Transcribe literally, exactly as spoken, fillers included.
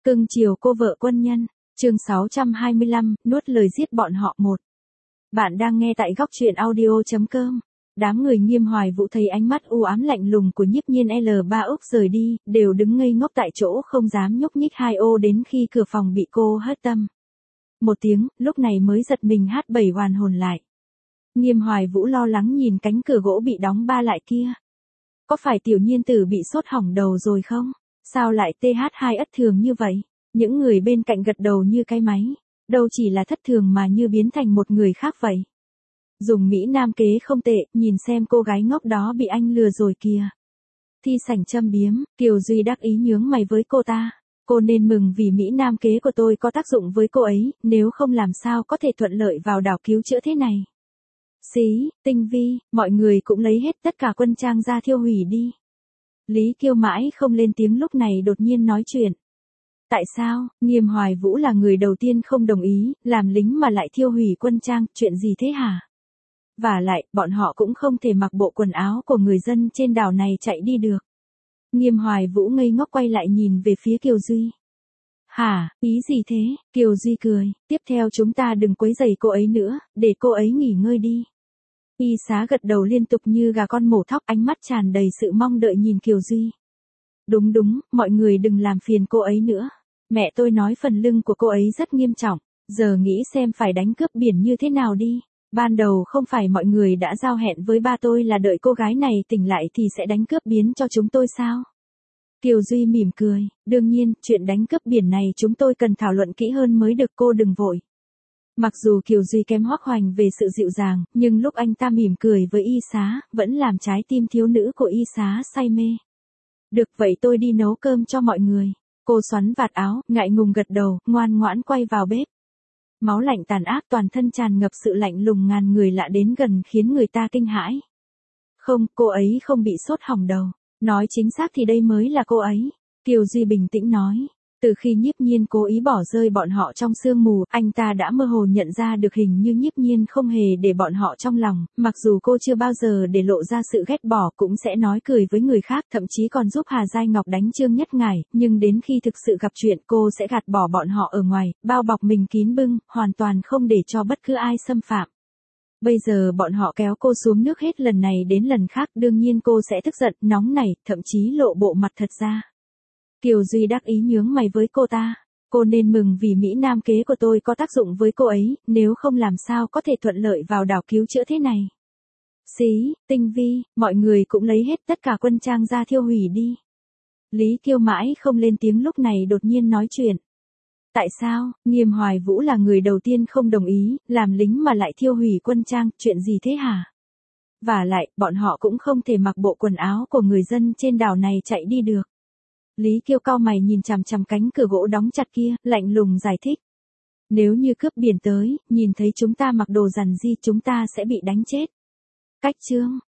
Cưng chiều cô vợ quân nhân. Chương sáu trăm hai mươi lăm, nuốt lời giết bọn họ một. Bạn đang nghe tại góc truyện audio chấm com. Đám người Nghiêm Hoài Vũ thấy ánh mắt u ám lạnh lùng của Nhiếp Nhiên L ba Úc rời đi, đều đứng ngây ngốc tại chỗ không dám nhúc nhích hai ô đến khi cửa phòng bị cô hất tâm. Một tiếng, lúc này mới giật mình hát bảy hoàn hồn lại. Nghiêm Hoài Vũ lo lắng nhìn cánh cửa gỗ bị đóng ba lại kia. Có phải tiểu nhiên tử bị sốt hỏng đầu rồi không? Sao lại tê hát hai ất thường như vậy? Những người bên cạnh gật đầu như cái máy. Đâu chỉ là thất thường mà như biến thành một người khác vậy. Dùng Mỹ Nam kế không tệ, nhìn xem cô gái ngốc đó bị anh lừa rồi kìa. Thi sảnh châm biếm, Kiều Duy đắc ý nhướng mày với cô ta. Cô nên mừng vì Mỹ Nam kế của tôi có tác dụng với cô ấy, nếu không làm sao có thể thuận lợi vào đảo cứu chữa thế này. Xí, tinh vi, mọi người cũng lấy hết tất cả quân trang ra thiêu hủy đi. Lý Kiêu mãi không lên tiếng lúc này đột nhiên nói chuyện. Tại sao, Nghiêm Hoài Vũ là người đầu tiên không đồng ý, làm lính mà lại thiêu hủy quân trang, chuyện gì thế hả? Và lại, bọn họ cũng không thể mặc bộ quần áo của người dân trên đảo này chạy đi được. Nghiêm Hoài Vũ ngây ngốc quay lại nhìn về phía Kiều Duy. Hả, ý gì thế? Kiều Duy cười, tiếp theo chúng ta đừng quấy rầy cô ấy nữa, để cô ấy nghỉ ngơi đi. Y Xá gật đầu liên tục như gà con mổ thóc, ánh mắt tràn đầy sự mong đợi nhìn Kiều Duy. Đúng đúng, mọi người đừng làm phiền cô ấy nữa. Mẹ tôi nói phần lưng của cô ấy rất nghiêm trọng, giờ nghĩ xem phải đánh cướp biển như thế nào đi. Ban đầu không phải mọi người đã giao hẹn với ba tôi là đợi cô gái này tỉnh lại thì sẽ đánh cướp biến cho chúng tôi sao? Kiều Duy mỉm cười, đương nhiên, chuyện đánh cướp biển này chúng tôi cần thảo luận kỹ hơn mới được, cô đừng vội. Mặc dù Kiều Duy kém Hoắc Hoành về sự dịu dàng, nhưng lúc anh ta mỉm cười với Y Xá, vẫn làm trái tim thiếu nữ của Y Xá say mê. Được vậy tôi đi nấu cơm cho mọi người. Cô xoắn vạt áo, ngại ngùng gật đầu, ngoan ngoãn quay vào bếp. Máu lạnh tàn ác toàn thân tràn ngập sự lạnh lùng ngàn người lạ đến gần khiến người ta kinh hãi. Không, cô ấy không bị sốt hỏng đầu. Nói chính xác thì đây mới là cô ấy. Kiều Duy bình tĩnh nói. Từ khi Nhiếp Nhiên cố ý bỏ rơi bọn họ trong sương mù, anh ta đã mơ hồ nhận ra được hình như Nhiếp Nhiên không hề để bọn họ trong lòng, mặc dù cô chưa bao giờ để lộ ra sự ghét bỏ cũng sẽ nói cười với người khác, thậm chí còn giúp Hà Giai Ngọc đánh Trương Nhất Ngải, nhưng đến khi thực sự gặp chuyện cô sẽ gạt bỏ bọn họ ở ngoài, bao bọc mình kín bưng, hoàn toàn không để cho bất cứ ai xâm phạm. Bây giờ bọn họ kéo cô xuống nước hết lần này đến lần khác, đương nhiên cô sẽ tức giận, nóng nảy, thậm chí lộ bộ mặt thật ra. Kiều Duy đắc ý nhướng mày với cô ta. Cô nên mừng vì Mỹ Nam kế của tôi có tác dụng với cô ấy, nếu không làm sao có thể thuận lợi vào đảo cứu chữa thế này. Xí, tinh vi, mọi người cũng lấy hết tất cả quân trang ra thiêu hủy đi. Lý Kiêu mãi không lên tiếng lúc này đột nhiên nói chuyện. Tại sao, Nghiêm Hoài Vũ là người đầu tiên không đồng ý, làm lính mà lại thiêu hủy quân trang, chuyện gì thế hả? Và lại, bọn họ cũng không thể mặc bộ quần áo của người dân trên đảo này chạy đi được. Lý Kiêu cau mày nhìn chằm chằm cánh cửa gỗ đóng chặt kia, lạnh lùng giải thích. Nếu như cướp biển tới, nhìn thấy chúng ta mặc đồ rằn ri chúng ta sẽ bị đánh chết. Cách chương,